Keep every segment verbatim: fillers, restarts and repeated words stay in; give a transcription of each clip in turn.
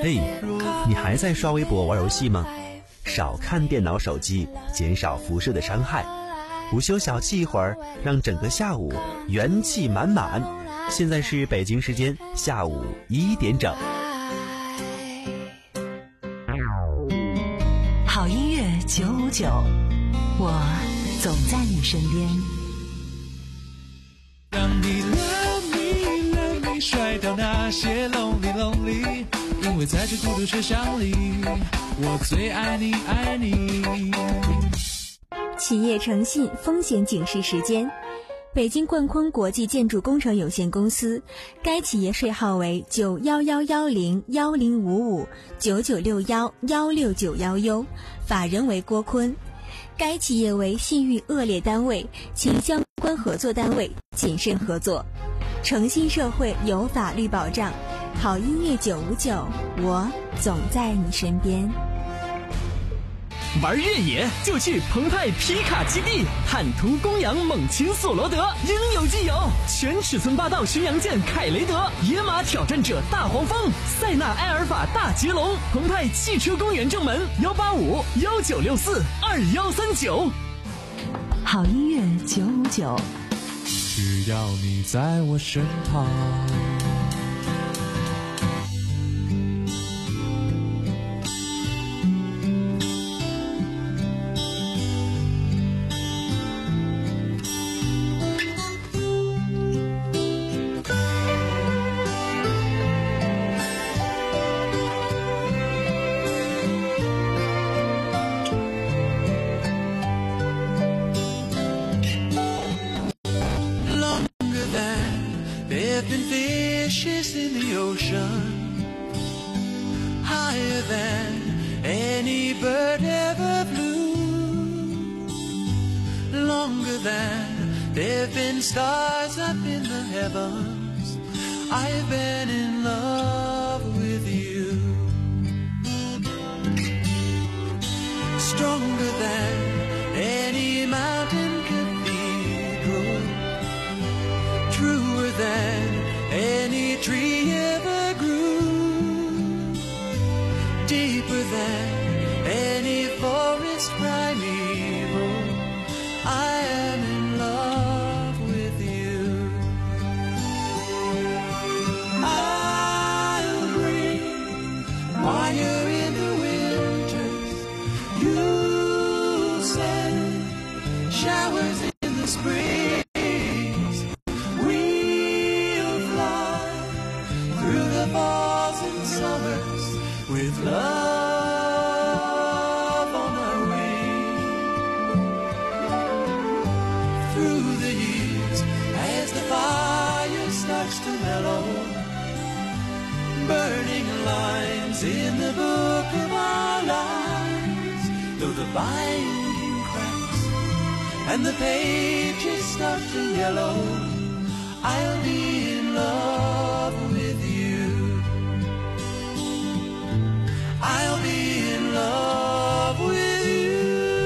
嘿，你还在刷微博玩游戏吗？少看电脑手机，减少辐射的伤害。午休小憩一会儿，让整个下午元气满满。现在是北京时间下午一点整。 好音乐九五九，我总在你身边。 让你 love me love me 甩掉那些 lonely lonely， 因为在这孤独车厢里，我最爱你爱你。 企业诚信风险警示时间，北京冠坤国际建筑工程有限公司，该企业税号为九一一一零一零五五九九六一一六九一 U， 法人为郭坤。该企业为信誉恶劣单位，请相关合作单位谨慎合作。诚信社会有法律保障，好音乐九五九，我总在你身边。 玩越野就去澎湃皮卡基地，坦途公羊猛禽索罗德应有尽有，全尺寸霸道巡洋舰凯雷德，野马挑战者大黄蜂，塞纳埃尔法大捷龙，澎湃汽车公园正门幺八五幺九六四二幺三九。 好音乐九五九， 只要你在我身旁。Fishes in the ocean, higher than any bird ever flew, longer than there've been stars up in the heavens. I've been in love with you, stronger than any mountain cathedral, truer than any tree ever grew, deeper than any forest primeval. I am in love with you. I'll bring fire in the winters, you'll send showers in the spring. Falls and summers with love on our wing. Through the years, as the fire starts to mellow, burning lines in the book of our lives, though the binding cracks and the pages start to yellow, I'll be in love with you. I'll be in love with you.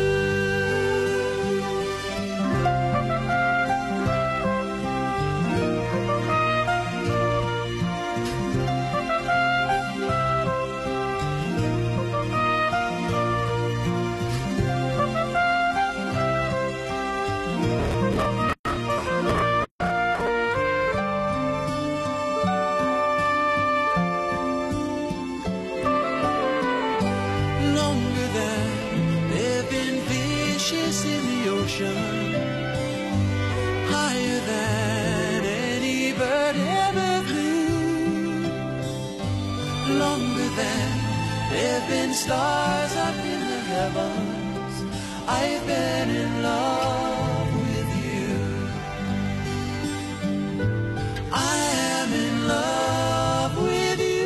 Higher than any bird ever flew, longer than there've been stars up in the heavens. I've been in love with you. I am in love with you.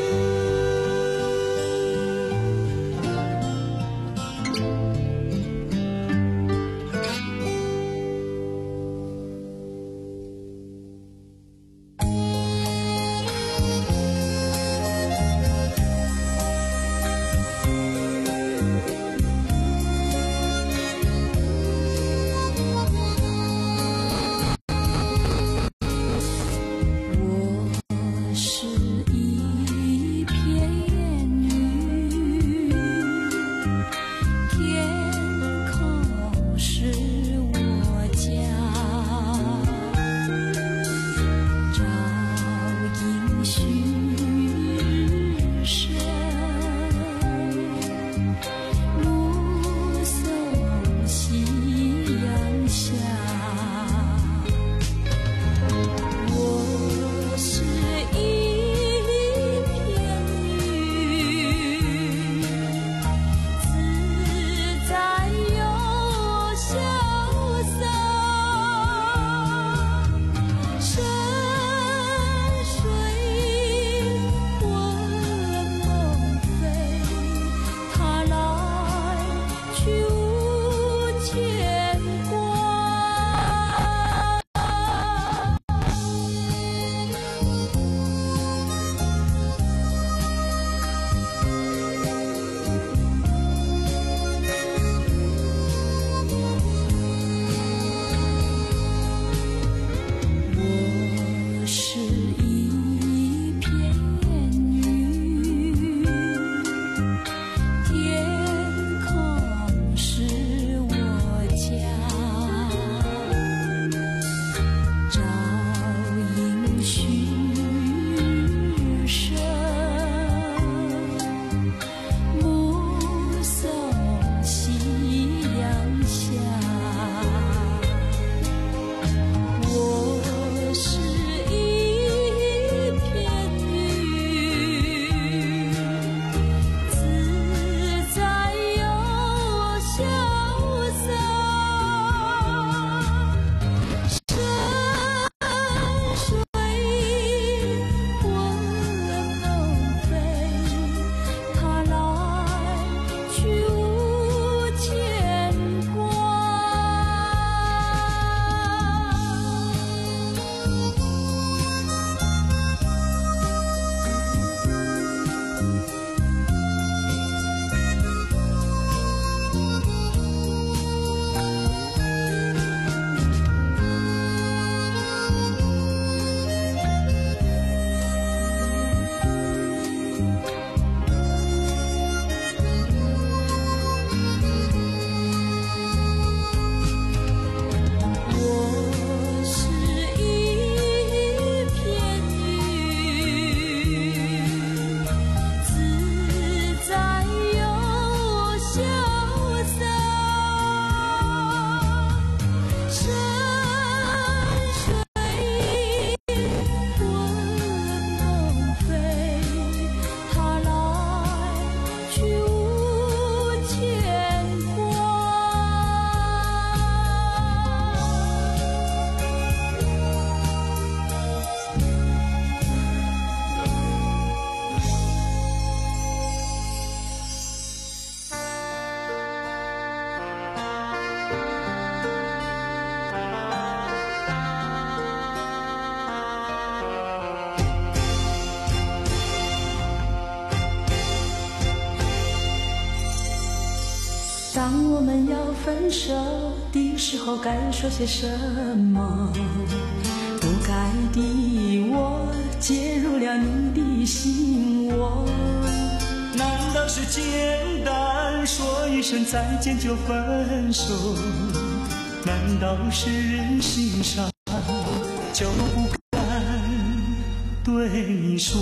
当我们要分手的时候，该说些什么？不该的我介入了你的心窝， 难道是简单说一声再见就分手？难道是人心善就不敢对你说？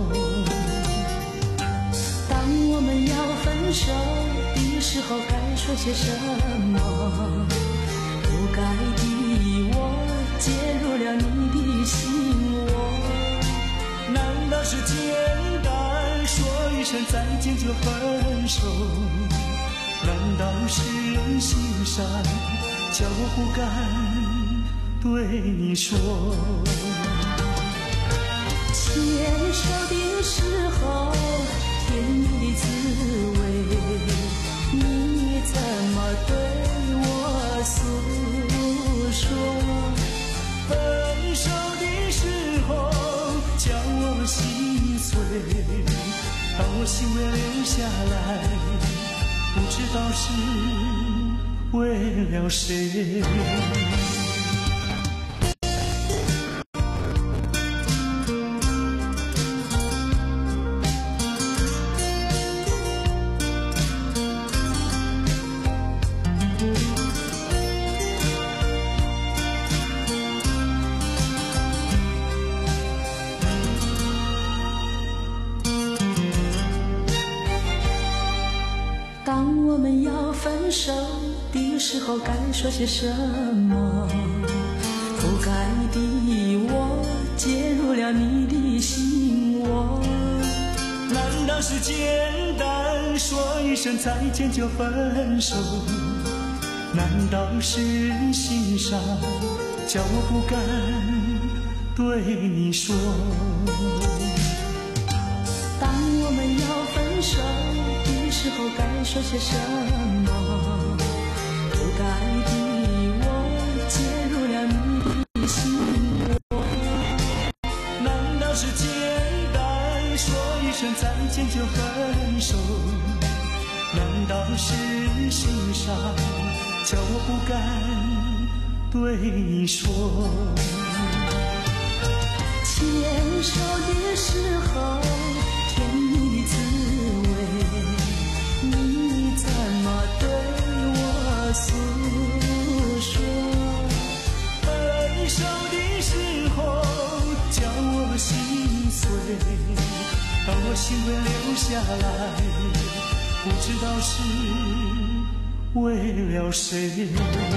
当我们要分手的时候，该说些什么？不该的我介入了你的心窝， 难道是简单说一声再见就分手？难道是人心善就不敢对你说？ 牵手的时候甜蜜的滋味，你怎么对我诉说？ 分手的时候叫我心碎，把我心愿留下来，不知道是为了谁。 当我们要分手的时候，该说些什么？不该的我介入了你的心窝， 难道是简单说一声再见就分手？难道是人心善叫我不敢对你说？ 当我们要分手的时候，该说些什么？不该的我介入了你的心窝， 难道是简单说一声再见就分手？难道是人心善叫我不敢对你说？ 牵手的时候甜蜜的滋味，你怎么对我诉说？ 分手的时候叫我心碎，把我心愿留下来，不知道是为了谁。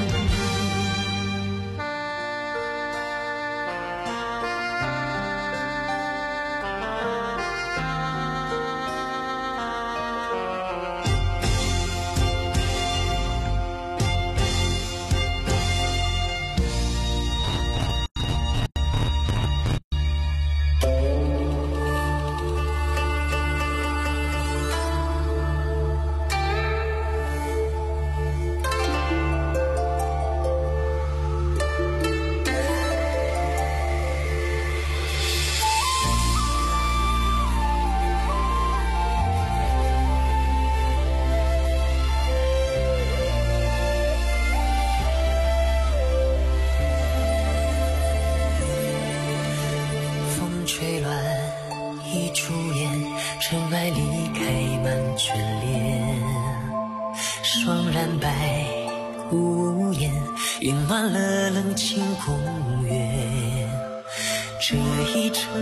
尘埃离开满眷恋，霜染白屋檐，映满了冷清公园。这一程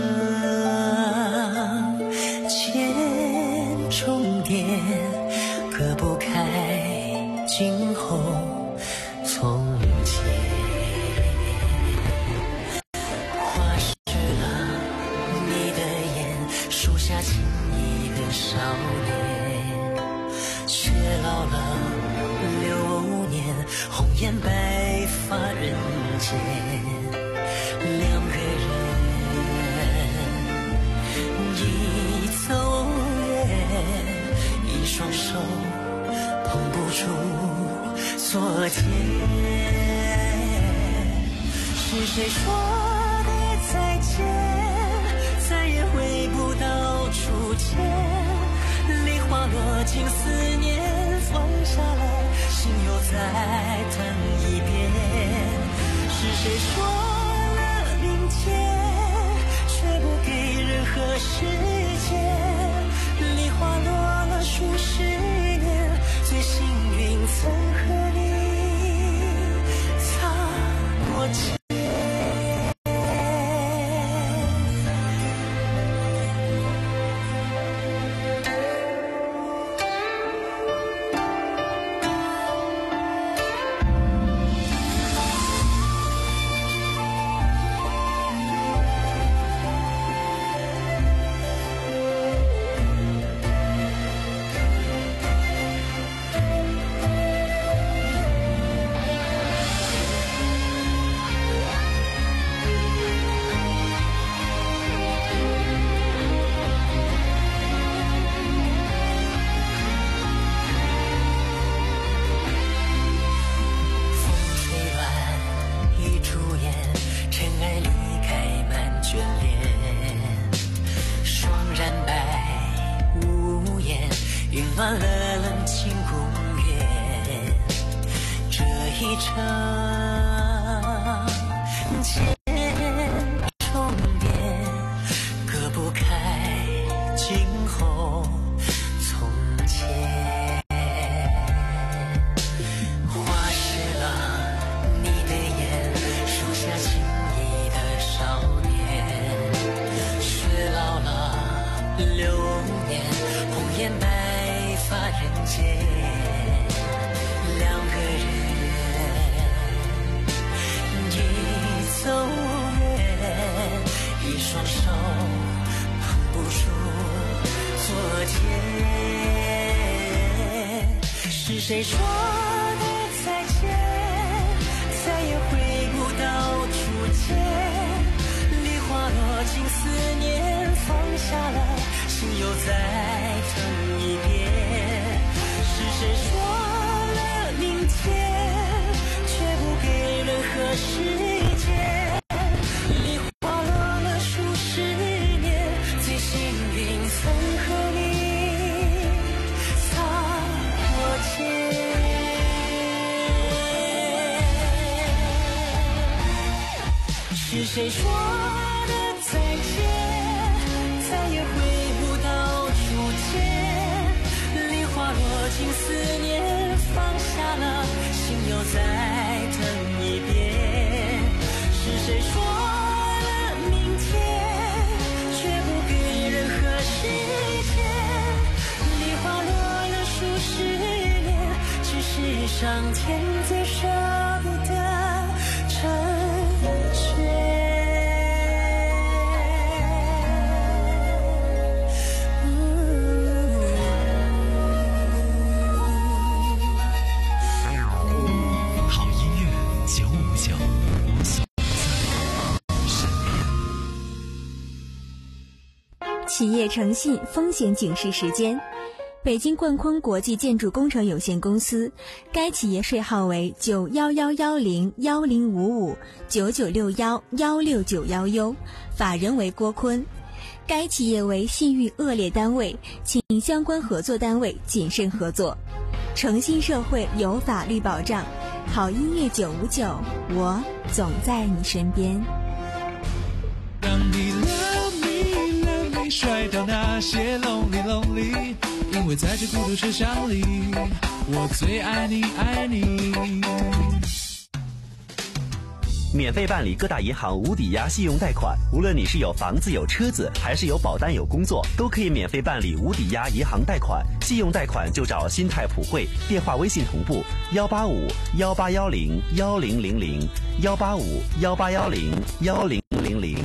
千重叠，隔不开今后从前。情一个少年，却老了流年，红颜白发人间。两个人一走远，一双手碰不出昨天。是谁说的再见，再也回不到初见，梨花落尽思念，放下了暖了冷清公园，这一程千重变，隔不开今后从前。花湿了你的眼，树下轻易的少年，雪老了流年，红颜白发人间，两个人一走远，一双手碰不出昨天。是谁说的再见，再也回不到初见，梨花落尽思念，放下了心又再等一遍。是谁说了明天，却不给任何时间，梨花落了数十年，最幸运曾和你擦过肩。是谁说的再见，再也回不到初见，梨花落尽思念，放下了心又再等一遍。是谁说了明天，却不给任何时间，梨花落了数十年，只是上天最舍不得成全。 企业诚信风险警示时间：北京冠坤国际建筑工程有限公司，该企业税号为九幺幺幺零幺零五五九九六幺幺六九幺 U， 法人为郭坤。该企业为信誉恶劣单位，请相关合作单位谨慎合作。诚信社会有法律保障，好音乐九五九，我总在你身边。 让你 love me love me 甩掉那些 lonely lonely， 因为在这孤独车厢里，我最爱你爱你。 免费办理各大银行无抵押信用贷款，无论你是有房子有车子，还是有保单有工作，都可以免费办理无抵押银行贷款。信用贷款就找新泰普惠，电话微信同步幺八五幺八幺零幺零零零幺八五幺八幺零幺零零零。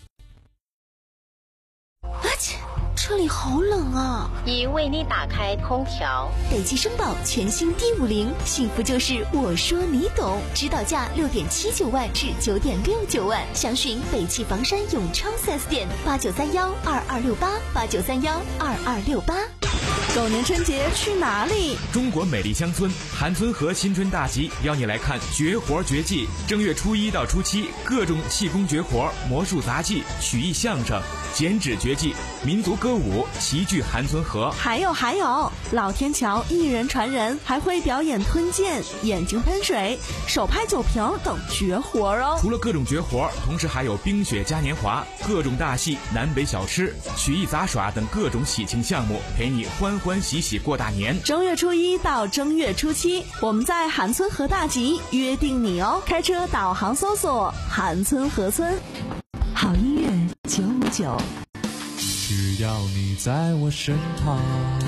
车里好冷啊！ 已为你打开空调。 北汽绅宝全新 D 五零，幸福就是我说你懂。指导价六点七九万至九点六九万，详询北汽房山永昌 四 S 店八九三幺二二六八八九三幺二二六八。 狗年春节去哪里？ 中国美丽乡村韩村河新春大集邀你来看绝活绝技。正月初一到初七，各种气功绝活、魔术杂技、曲艺相声、剪纸绝技、民族歌舞齐聚韩村河。 还有还有，老天桥一人传人，还会表演吞剑、眼睛喷水、手拍酒瓶等绝活哦。 除了各种绝活，同时还有冰雪嘉年华、各种大戏、南北小吃、曲艺杂耍等各种喜庆项目，陪你欢欢喜喜过大年。 正月初一到正月初七，我们在韩村河大集约定你哦。开车导航搜索韩村河村。 好音乐九五九， 只要你在我身旁。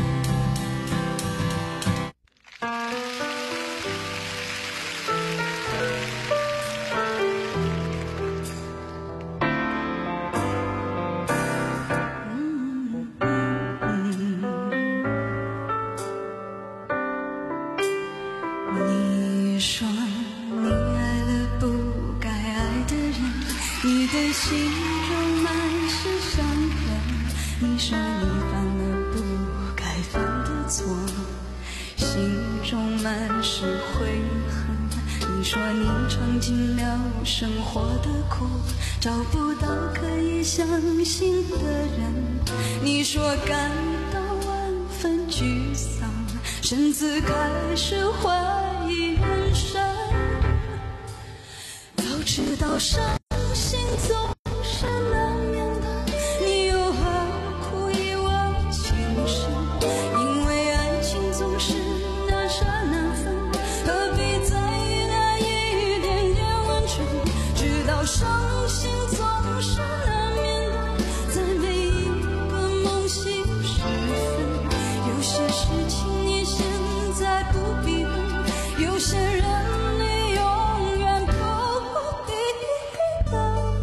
你说你爱了不该爱的人，你的心中满是伤痕。你说你犯了不该犯的错，心中满是悔恨。你说你尝尽了生活的苦，找不到可以相信的人。你说感到万分沮丧，甚至开始怀疑人生。早知道伤心总是难免的，你又何苦一往情深？因为爱情总是难舍难分，何必在意那一点点温存？知道伤心总是难免的，在每一个梦醒时分，有些事情你现在不必问，有些人你永远不必等。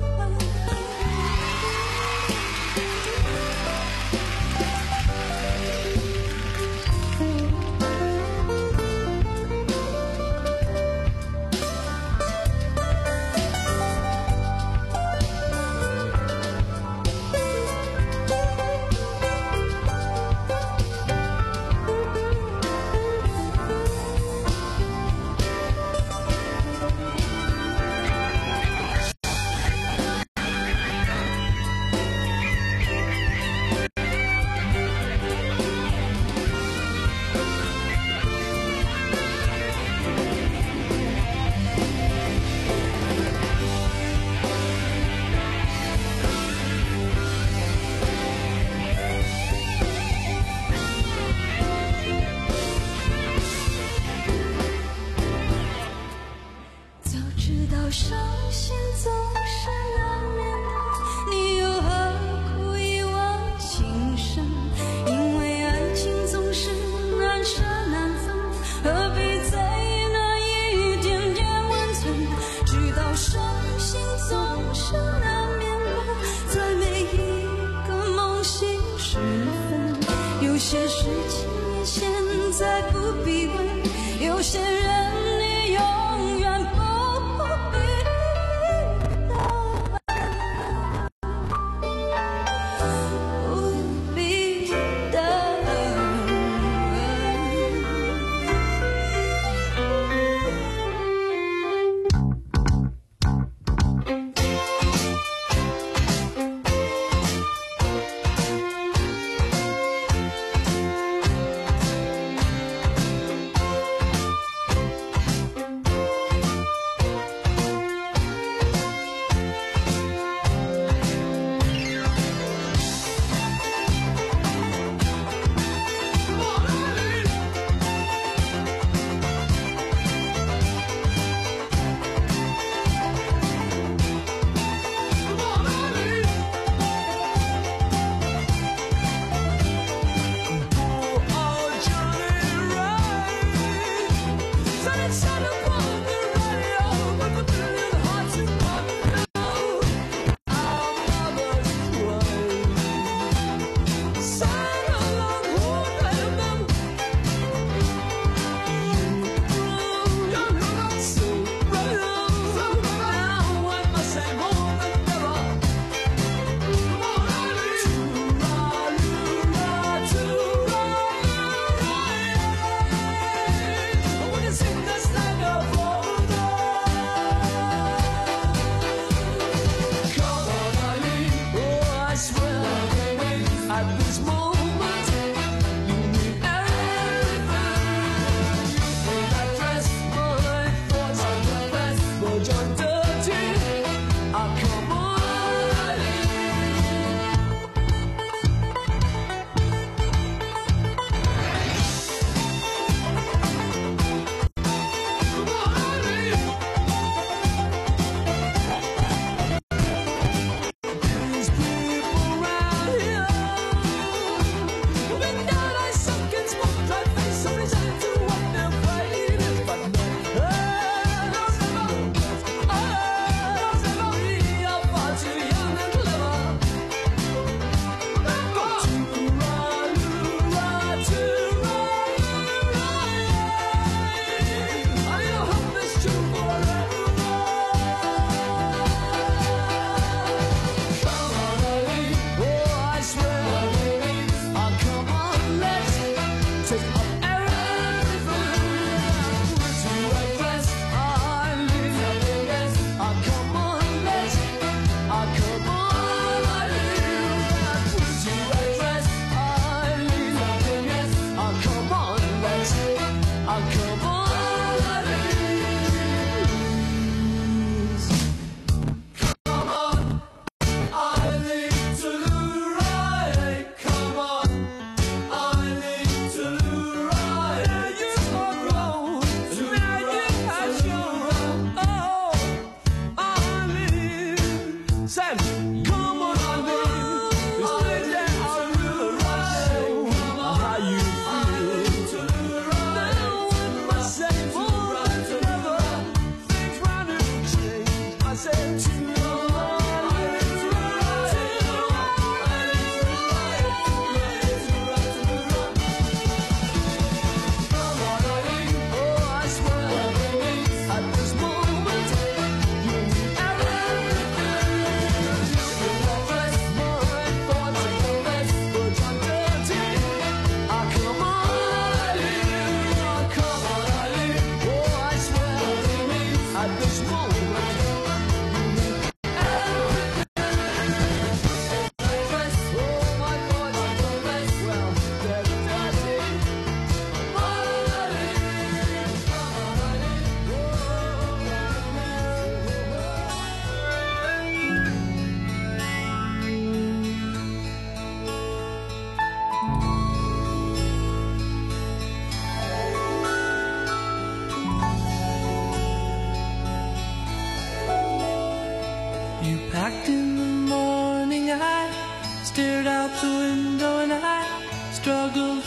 早知道伤心总是难免的，你又何苦一往情深？因为爱情总是难舍难分，何必在意那一点点温存？知道伤心总是难免的，在每一个梦醒时分，有些事情你现在不必问，有些人你永远不必等，不必等。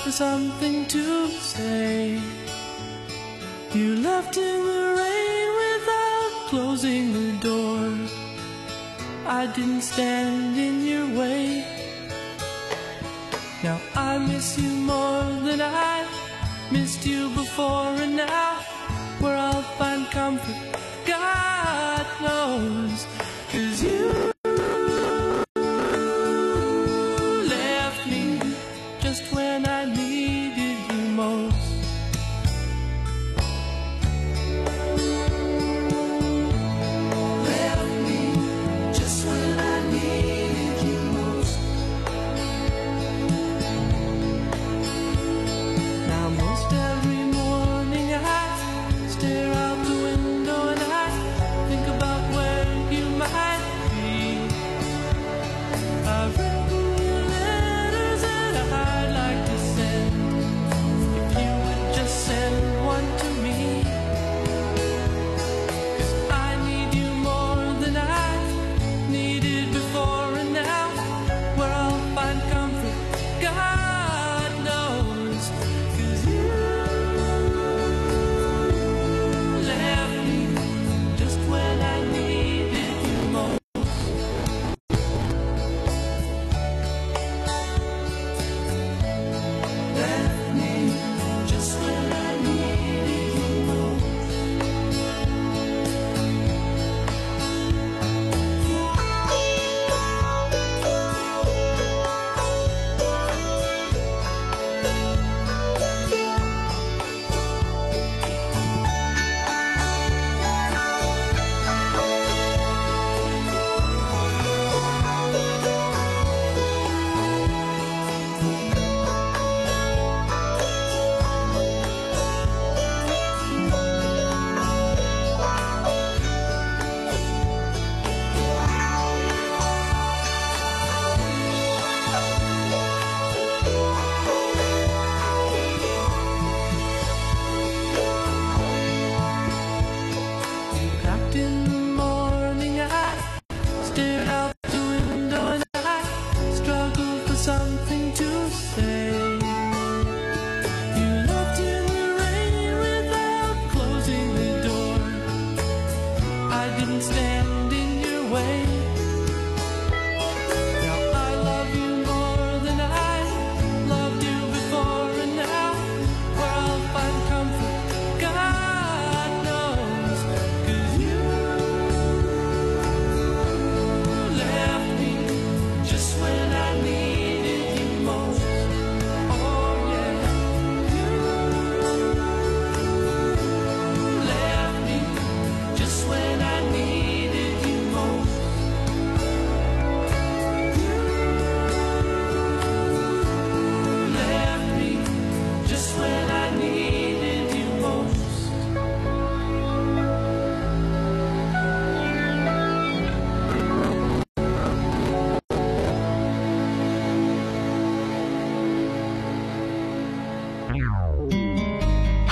for something to say. You left in the rain without closing the door. I didn't stand in your way. Now I miss you more than I missed you before, and now where I'll find comfort, God knows, 'cause you left me just when I needed you most. Left me just when I needed you most. Now most every morning I stare out the window and I think about where you might be. I've written you letters that I'd like to send, if you would just send one to me. 'Cause I need you more than I needed before, and now where I'll find comfort, God knows, 'cause you left me just when I needed you most. Left me just when I needed you most. Packed in the morning, I stared out the window and I struggled for something to say. You left in the rain without closing the door. I didn't stand in your way. Now I love you more than I loved you before, and now where I'll find comfort, God knows, 'cause you left me just when I needed you most. Oh yeah, you left me just when I needed you most. You left me just when I needed you most. .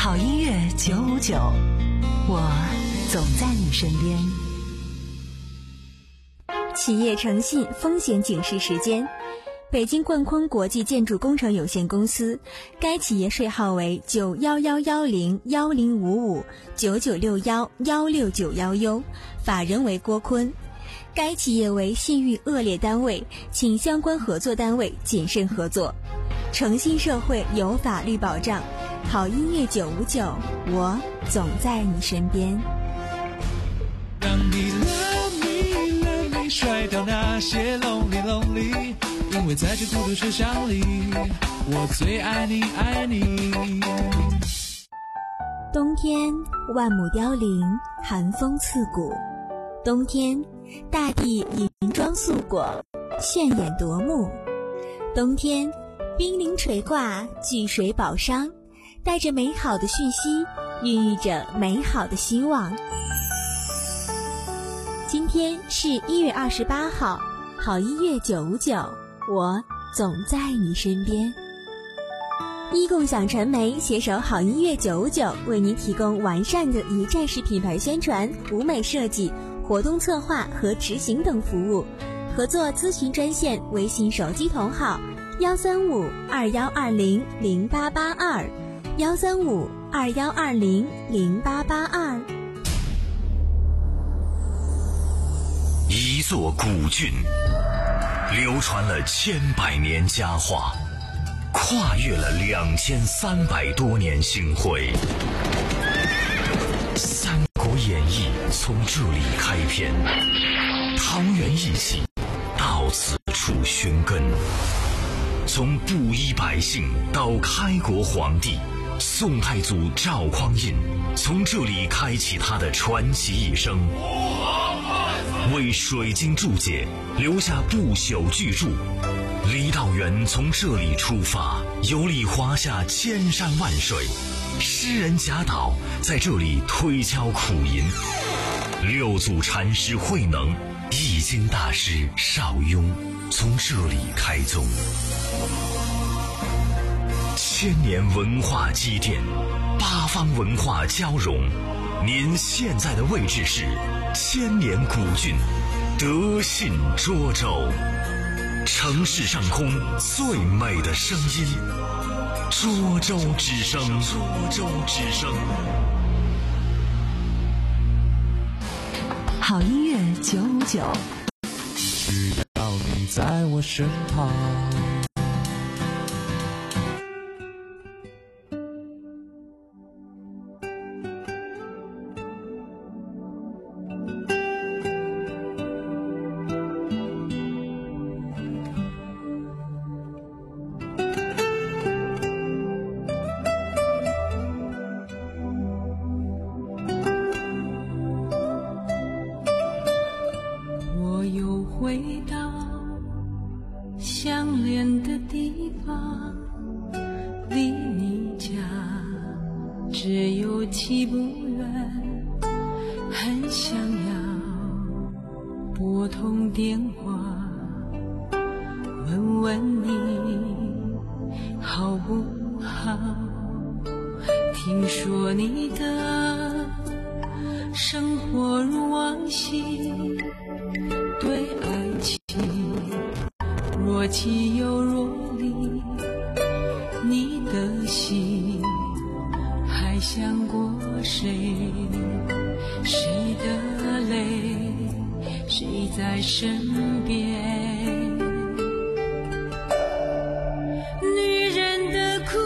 好音乐九五九，我总在你身边。 企业诚信风险警示时间。北京冠坤国际建筑工程有限公司，该企业税号为九幺幺幺零幺零五五九九六幺幺六九幺 U， 法人为郭坤。该企业为信誉恶劣单位，请相关合作单位谨慎合作。诚信社会有法律保障，好音乐九五九，我总在你身边。 让你 love me love me 甩掉那些 lonely lonely， 因为在这孤独车厢里，我最爱你爱你。 冬天万亩凋零，寒风刺骨。冬天大地银装素裹，炫眼夺目。冬天冰凌垂挂，聚水宝商，带着美好的讯息，孕育着美好的希望。今天是一月二十八号，好音乐九五九，我总在你身边。一共享传媒携手好音乐九五九，为您提供完善的一站式品牌宣传、舞美设计、活动策划和执行等服务。合作咨询专线：微信手机同号幺三五二幺二零零八八二，幺三五二幺二零零八八二。 一座古郡，流传了千百年佳话，跨越了两千三百多年星辉。《三国演义》从这里开篇，桃园义气到此处寻根。从布衣百姓到开国皇帝，宋太祖赵匡胤从这里开启他的传奇一生，为水晶注解留下不朽巨著。郦道元从这里出发，游历华夏千山万水，诗人贾岛在这里推敲苦吟，六祖禅师慧能、易经大师邵雍从这里开宗。千年文化积淀，八方文化交融。您现在的位置是千年古郡德信涿州，城市上空最美的声音，涿州之声。涿州之声。 好音乐九五九， 需要你在我身旁。 回到相连的地方，离你家只有七步远，很想要拨通电话问问你好不好。听说你的生活如往昔，对爱情若即又若离，你的心还想过谁？谁的泪，谁在身边？女人的苦，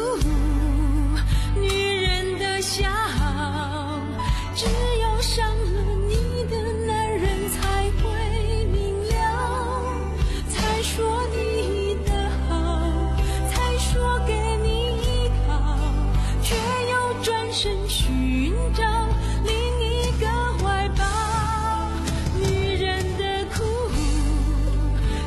女人的笑，只有伤了你的男人才会明了，才说你的好，才说给你依靠，却又转身寻找另一个怀抱。女人的苦，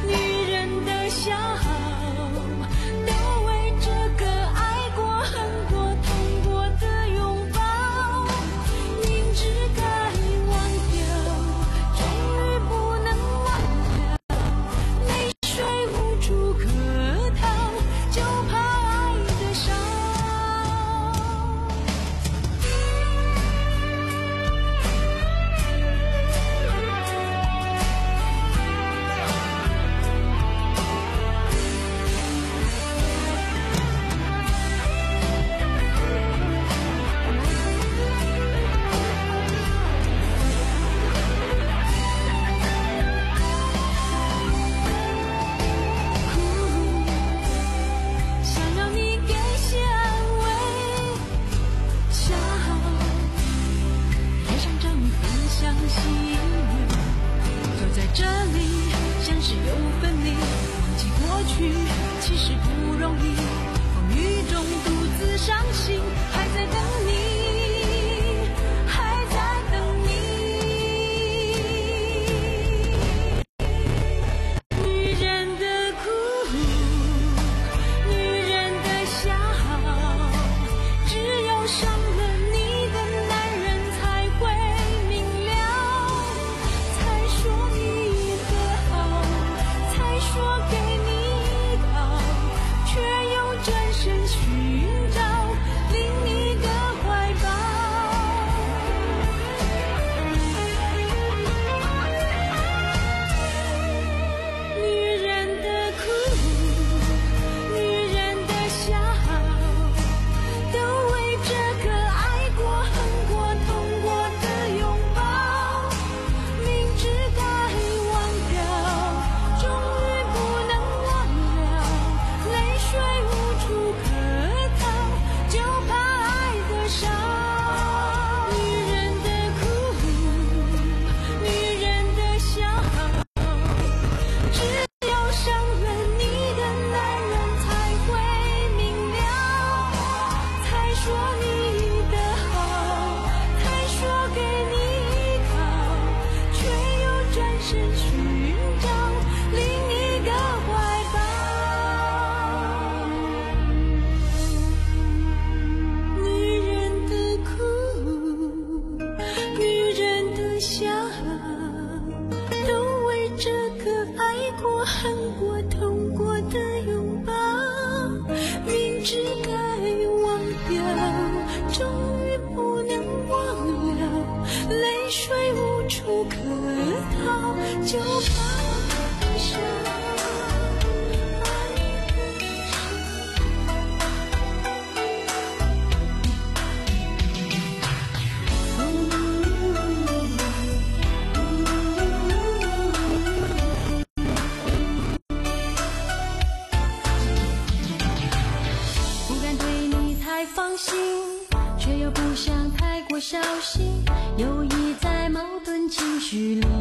太放心，却又不想太过小心，犹疑在矛盾情绪里。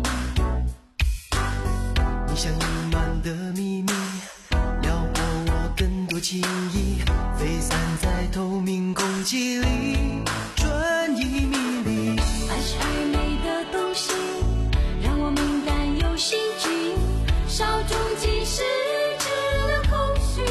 你像隐瞒的秘密，撩拨我更多情意，飞散在透明空气里，春意迷离。 爱是暧昧的东西，让我敏感又心悸，稍纵即逝，只留空虚。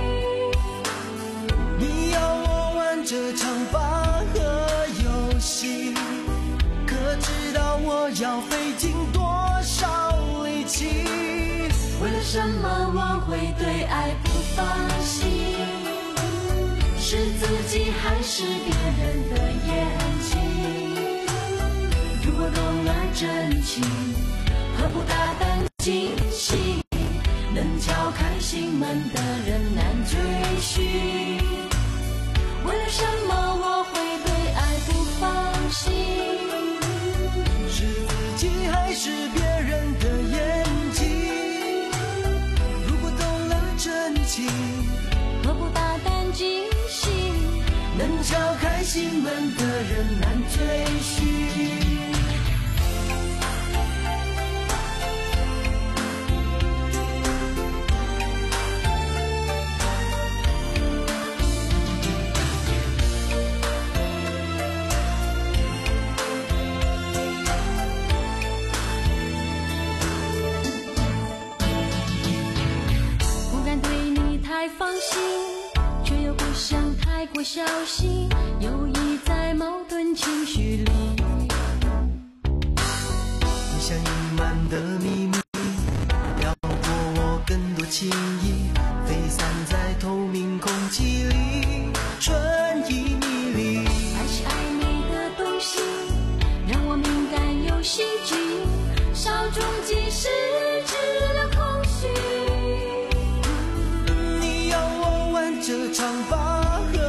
你要我玩这场拔河游戏，可知道我要费尽多少力气？ 为了什么我会对爱不放心？是自己还是别人的眼睛？如果懂了真情，何不大胆惊喜？能敲开心门的人难追寻。为了什么我会对爱不放心？ 是自己还是别人的眼睛？如果懂了真情， 何不大胆惊喜？ 能敲开心门的人难追寻。 小心犹疑在矛盾情绪里。 你像隐瞒的秘密，撩拨我更多情意，飞散在透明空气里，春意迷离。 爱是暧昧的东西，让我敏感又心悸，稍纵即逝，只留空虚。 你要我玩这场拔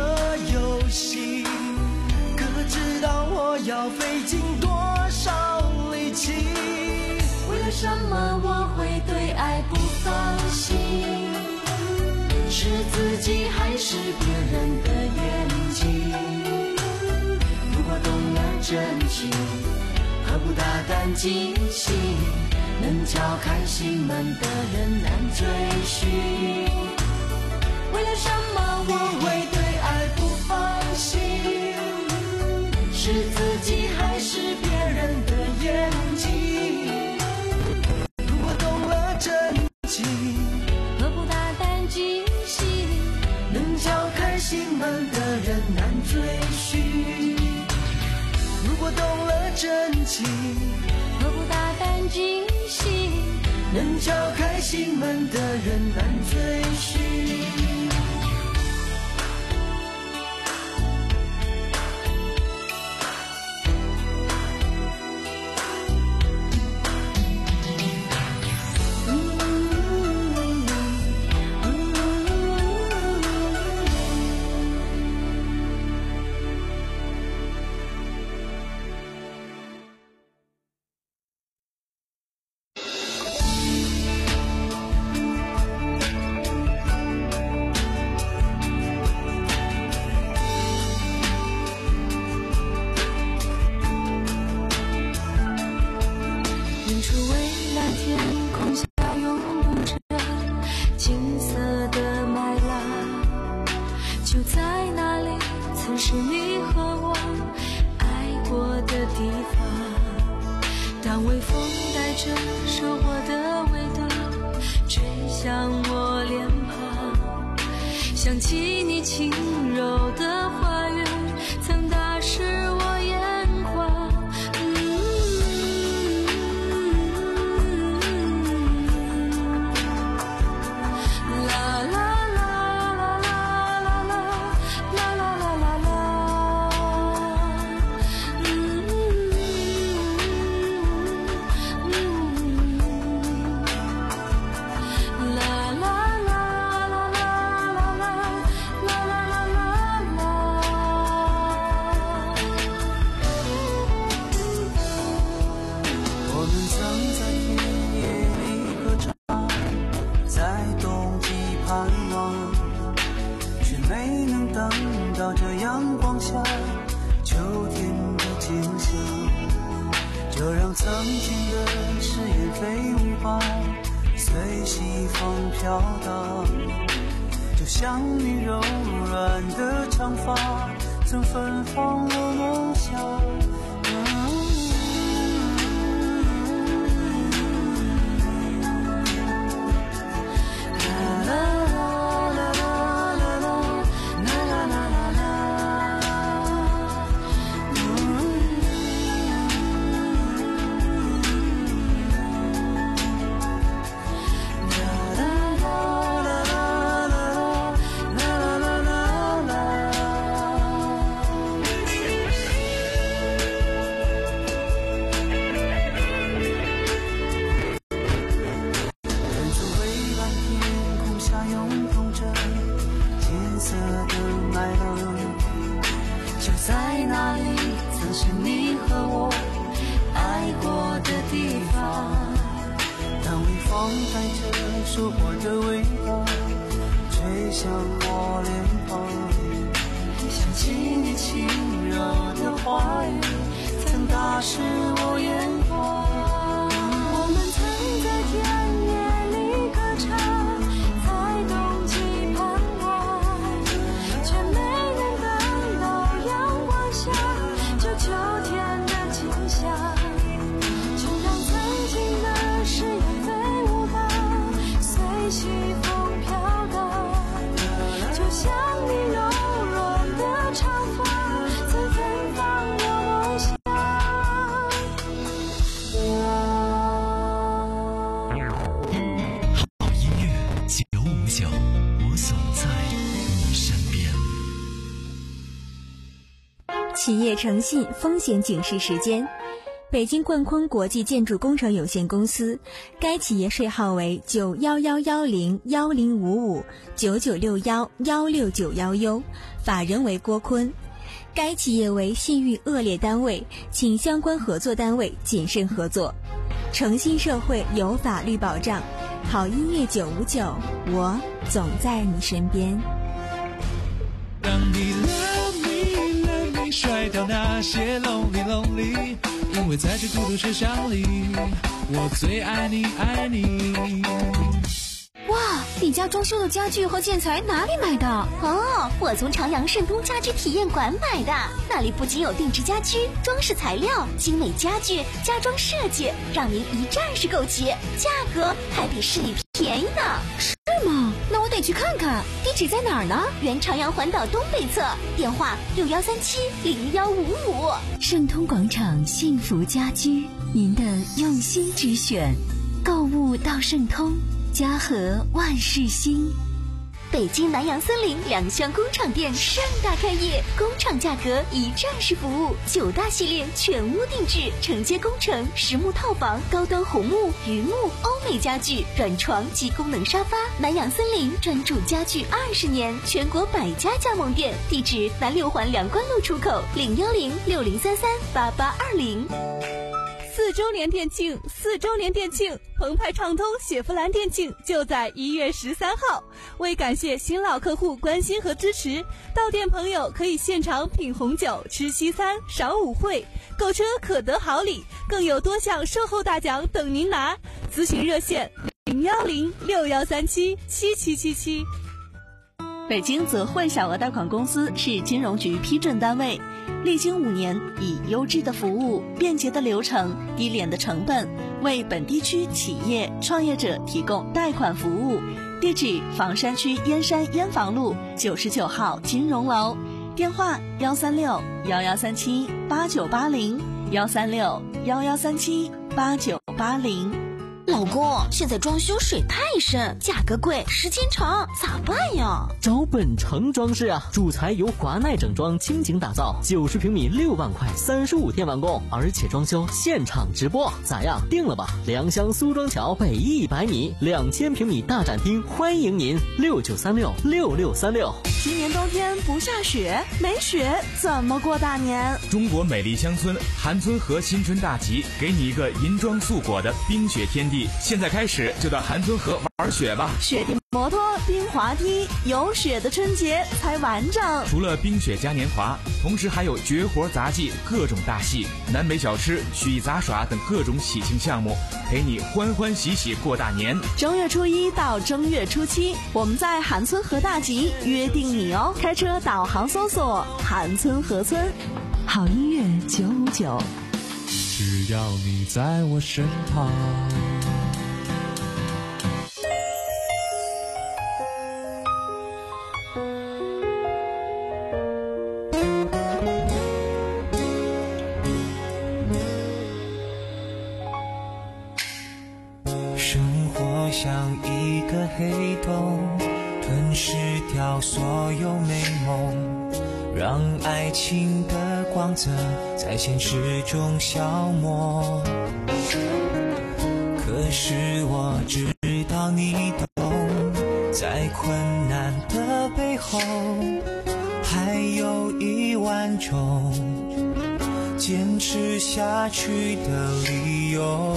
要费尽多少力气？ 为了什么我会对爱不放心？是自己还是别人的眼睛？如果懂了真情，何不大胆惊喜？能敲开心门的人难追寻。为了什么我会对爱不放心？是自己还是别人的眼睛？ 如果懂了真情， 何不大胆惊喜？ 能敲开心门的人难追寻。如果懂了真情， 何不大胆惊喜？ 能敲开心门的人难追寻。 想起你轻柔的话语，曾打湿我眼眶。嗯、啦啦啦啦啦啦啦啦啦啦啦啦。嗯嗯啦啦。 没能等到这阳光下秋天的景象，就让曾经的誓言飞舞吧，随西风飘荡，就像你柔软的长发曾芬芳我梦想。收获的味道吹向我脸庞，想起你轻柔的话语曾打湿我眼眶。 我们曾在田野里歌唱，在冬季盼望，却没能等到阳光下这秋天的景象，就让曾经的誓言飞舞吧，西风飘荡，就像你柔软的长发曾芬芳我梦想。 好音乐九五九，我总在你身边。 企业诚信风险警示时间。北京冠坤国际建筑工程有限公司，该企业税号为九幺幺幺零幺零五五九九六幺幺六九幺 U， 法人为郭坤。该企业为信誉恶劣单位，请相关合作单位谨慎合作。诚信社会有法律保障，好音乐九五九，我总在你身边。 让你 love me love me 甩掉那些 lonely lonely，因为在这孤独车厢里，我最爱你爱你。 哇，你家装修的家具和建材哪里买的？哦，我从长阳盛通家居体验馆买的，那里不仅有定制家居、装饰材料、精美家具、家装设计，让您一站式购齐，价格还比市里便宜呢。是吗？那我得去看看。地址在哪儿呢？原长阳环岛东北侧，电话六幺三七零幺五五。 盛通广场幸福家居，您的用心之选，购物到盛通，家和万事兴。 北京南阳森林两厢工厂店盛大开业，工厂价格一站式服务，九大系列全屋定制，承接工程、实木套房、高端红木、榆木、欧美家具、软床及功能沙发。南阳森林专注家具二十年，全国百家加盟店，地址南六环梁关路出口，零幺零六零三三八八二零。 四周年店庆，四周年店庆，澎湃畅通雪佛兰店庆就在一月十三号。为感谢新老客户关心和支持，到店朋友可以现场品红酒、吃西餐、赏舞会，购车可得好礼，更有多项售后大奖等您拿。咨询热线零幺零六幺三七七七七七。 北京泽汇小额贷款公司是金融局批准单位，历经五年，以优质的服务、便捷的流程、低廉的成本，为本地区企业创业者提供贷款服务。地址：房山区燕山燕房路九十九号金融楼，电话：幺三六幺幺三七八九八零，幺三六幺幺三七八九八零。 老公，现在装修水太深，价格贵，时间长，咋办呀？ 找本城装饰啊，主材由华奈整装倾情打造，九十平米六万块，三十五天完工，而且装修现场直播，咋样？定了吧？良乡苏庄桥北一百米，两千平米大展厅，欢迎您，六九三六六六三六。 今年冬天不下雪，没雪怎么过大年？ 中国美丽乡村韩村河新春大集，给你一个银装素裹的冰雪天地。 地，现在开始就到韩村河玩雪吧。 雪地摩托、冰滑梯，有雪的春节才完整。 除了冰雪嘉年华，同时还有绝活杂技、各种大戏、南北小吃、曲艺杂耍等各种喜庆项目，陪你欢欢喜喜过大年。 正月初一到正月初七，我们在韩村河大集约定你哦。开车导航搜索韩村河村。 好音乐九五九， 只要你在我身旁。生活像一个黑洞，吞噬掉所有美梦，让爱情的光泽在现实中消磨。可是我知道你懂，在困难的背后还有一万种坚持下去的理由。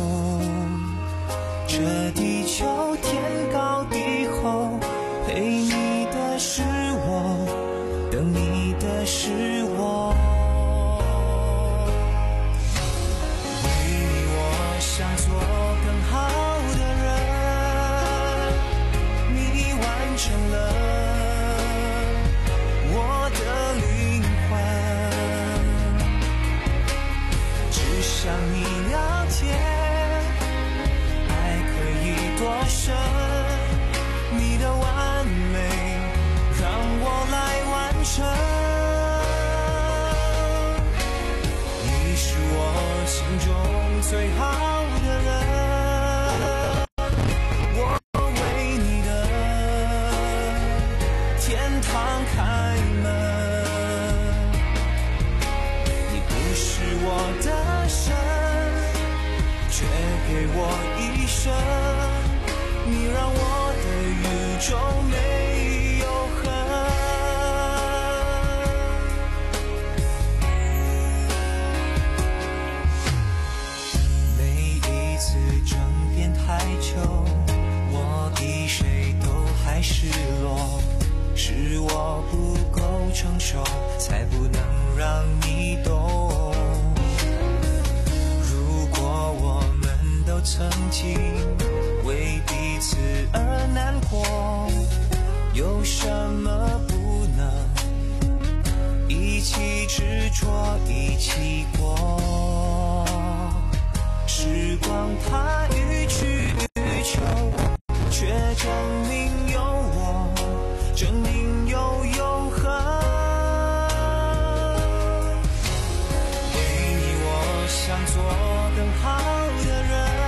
这地球天高地厚，陪你的是我，等你的是我。为你我想做更好的人，你完成了我的灵魂。只想你了解多深，你的完美让我来完成。你是我心中最好的人，我为你的天堂开门。你不是我的神，却给我一生。你让我的宇宙没有痕。每一次争辩太久，我比谁都还失落，是我不够成熟，才不能让你懂。如果我们都曾经为彼此而难过，有什么不能一起执着一起过？时光它予取予求，却证明有我，证明有永恒。为你我想做更好的人，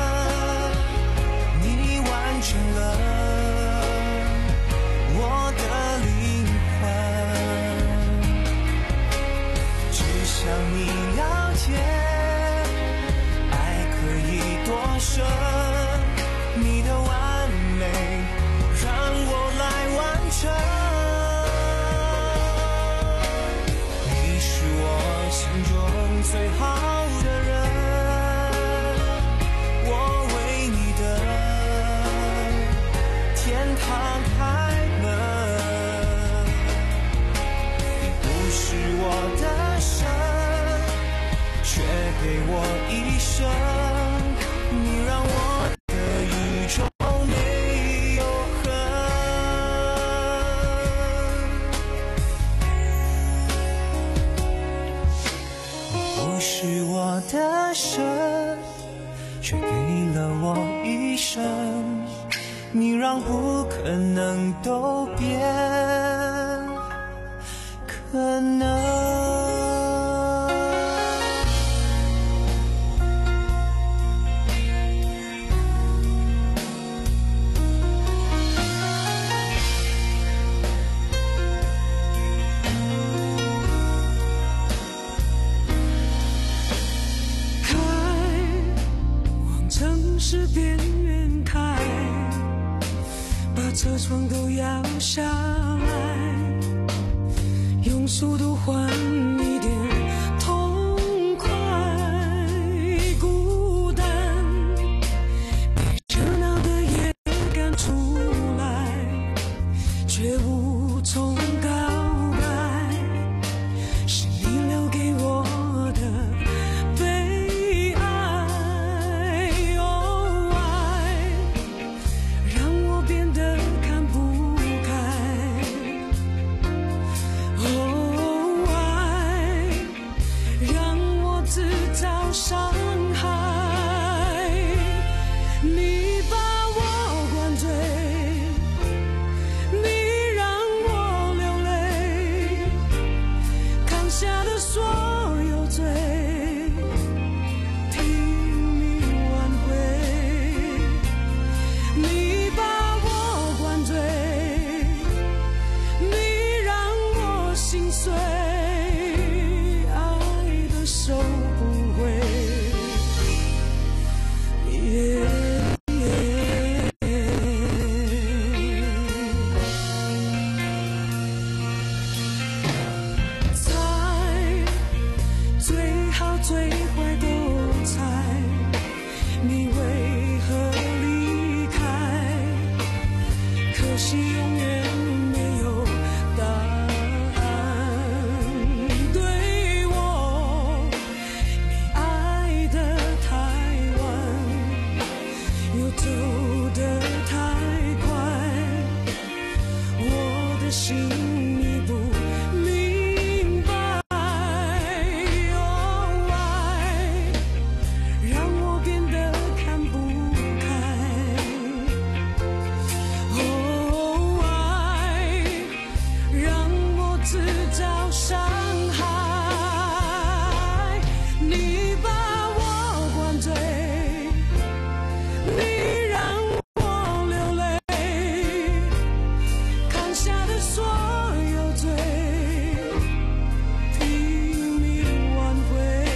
成了我的灵魂。只想你了解爱可以多深，你的完美让我来完成。你是我心中最好的人，我为你的天堂开门。你不是我的神，却给我一生。你让我的宇宙没有痕。你不是我的神，却给了我一生。你让不可能都变可能。 开，往城市边缘开，把车窗都摇下来，用速度换一点痛快。孤单信你不明白，哦，爱让我变得看不开，哦，爱让我自找伤害，你把我灌醉，你让我流泪，扛下的所有罪，拼命挽回，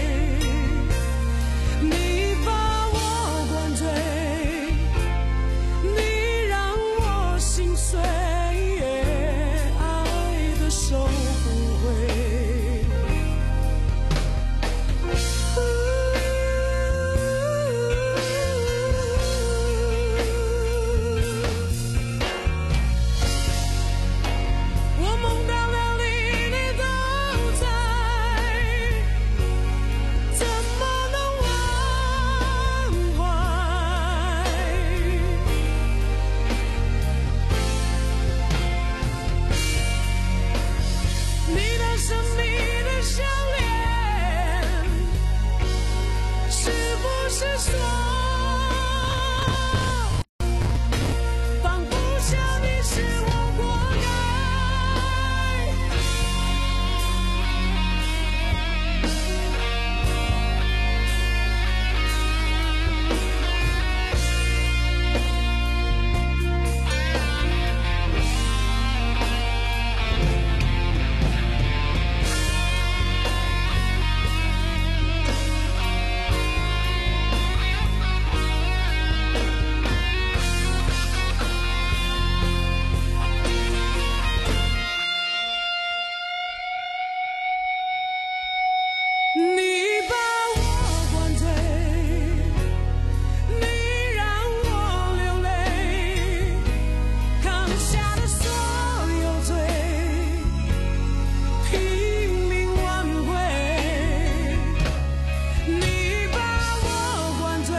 你把我灌醉，你让我心碎，爱的收不回。我梦到了你，你都在，怎么能忘怀？你的神秘的笑脸，是不是说放不下你是我活该？你把我灌醉，你让我流泪，扛下的所有罪，拼命挽回，你把我灌醉，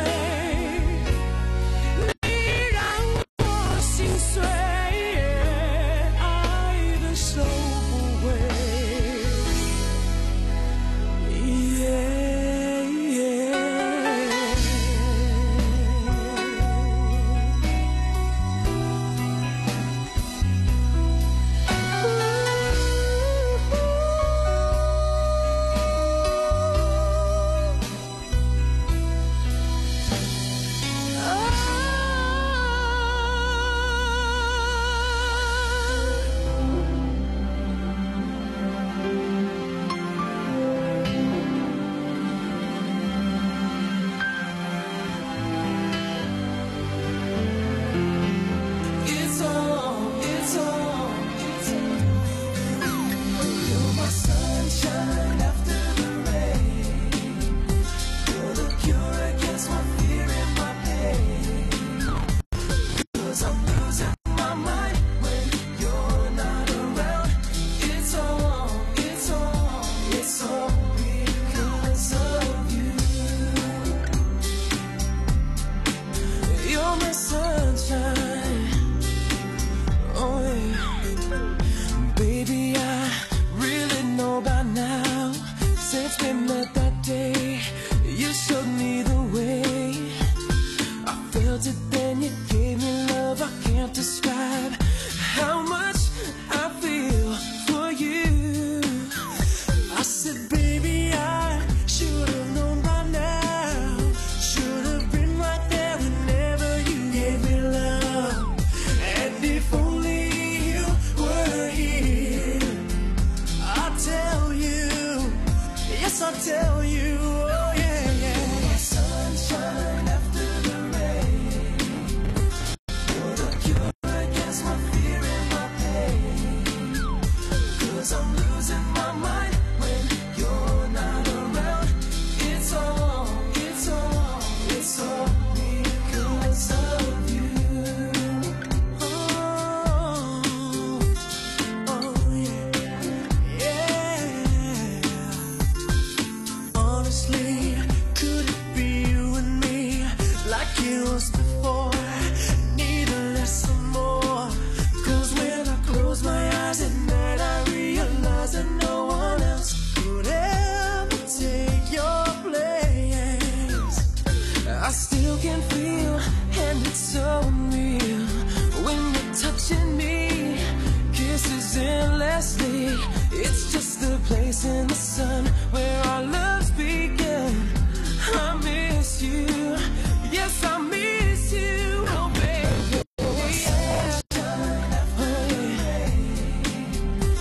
你让我心碎，爱的收不回。It's on, it's on, it's on. You're my sunshine after the rain. You're the cure against my fear and my pain. 'Cause I'm losing my mind when you're not around. It's on, it's on, it's on because of you. You're my sunshine. Oh yeah, baby, I really know by now. Since we met that day, you showed me the way. I felt it then, you gave me love I can't describe. How much I feel for you. I said, baby, I should have known by now. Should have been right there whenever you gave me love. And if only you were here, I'll tell you, yes, I'll tell you, oh yeah, yeah. My sunshine after the rain. You're the cure against my fear and my pain. 'Cause I'm losing my mind when you're not around. It's all, it's all, it's all because of you. Oh, oh yeah, yeah. Honestly, could it be you and me like it was before? Need a lesson more. 'Cause when I close my eyes, place in the sun.